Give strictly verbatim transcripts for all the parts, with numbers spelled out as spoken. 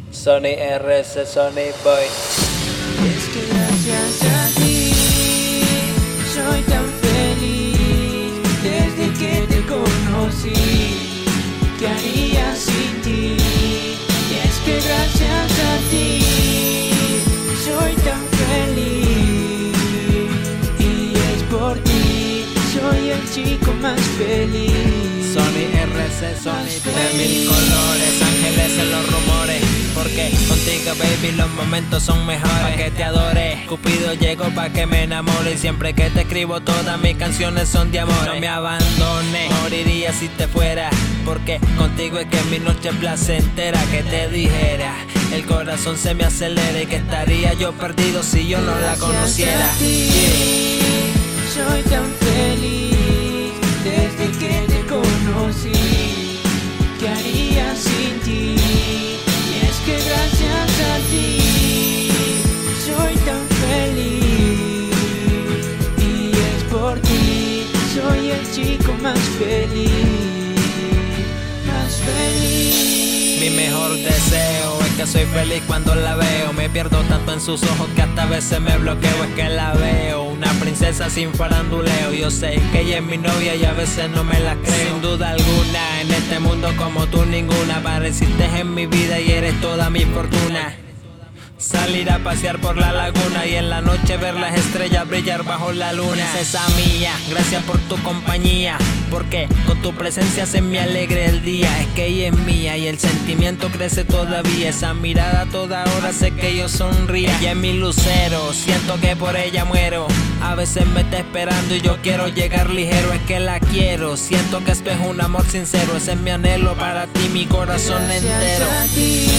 Sony R S, Sony Boy. Es que gracias a ti soy tan feliz desde que te conocí. ¿Qué haría sin ti? Y es que gracias a ti soy tan feliz, y es por ti soy el chico más feliz. Sony R S, Sony de mil colores, ángeles en los rumores. Porque contigo, baby, los momentos son mejores. Pa' que te adore, Cupido llegó pa' que me enamore. Y siempre que te escribo, todas mis canciones son de amor. No me abandones, moriría si te fuera. Porque contigo es que mi noche es placentera. Que te dijera, el corazón se me acelera. Y que estaría yo perdido si yo no la conociera. Gracias a ti, yeah. Soy tan feliz desde que te conocí. ¿Qué haría sin ti? Y es que gracias a ti soy tan feliz, y es por ti soy el chico más feliz, más feliz. Mi mejor deseo es que soy feliz cuando la veo. Me pierdo tanto en sus ojos que hasta a veces me bloqueo. Es que la veo, una princesa sin faranduleo. Yo sé que ella es mi novia y a veces no me la creo. Sin duda alguna, en este mundo como tú ninguna. Apareciste en mi vida y eres toda mi fortuna. Salir a pasear por la laguna y en la noche ver las estrellas brillar bajo la luna. Princesa mía, gracias por tu compañía, porque con tu presencia se me alegre el día. Es que ella es mía y el sentimiento crece todavía. Esa mirada a toda hora hace que yo sonría. Ella es mi lucero, siento que por ella muero. A veces me está esperando y yo quiero llegar ligero. Es que la quiero, siento que esto es un amor sincero. Ese es mi anhelo para ti, mi corazón entero. Gracias a ti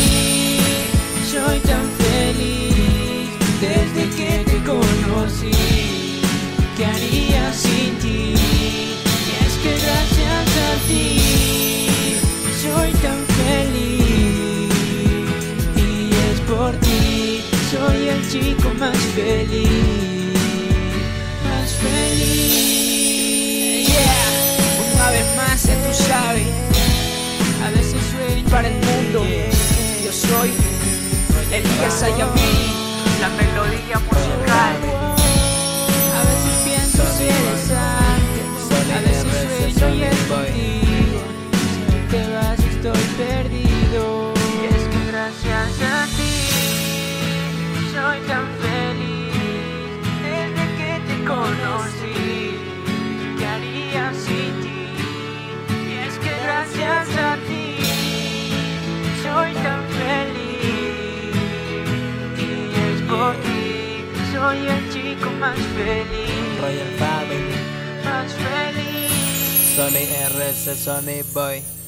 soy tan feliz desde que te conocí. ¿Qué haría sin ti? Y es que gracias a ti soy tan feliz, y es por ti soy el chico más feliz, más feliz. Yeah, una vez más, ya tú sabes, A veces sueño para el mundo, yo soy Elías Ayamí, la melodía musical. A veces pienso si eres ángel, a veces sueño y es contigo. Si te vas estoy perdido. Y es que gracias a ti soy tan feliz desde que te conocí. ¿Qué haría sin ti? Y es que gracias a ti soy tan feliz, por ti soy el chico más feliz, Royal Family, más feliz. Sony R S, Sony Boy.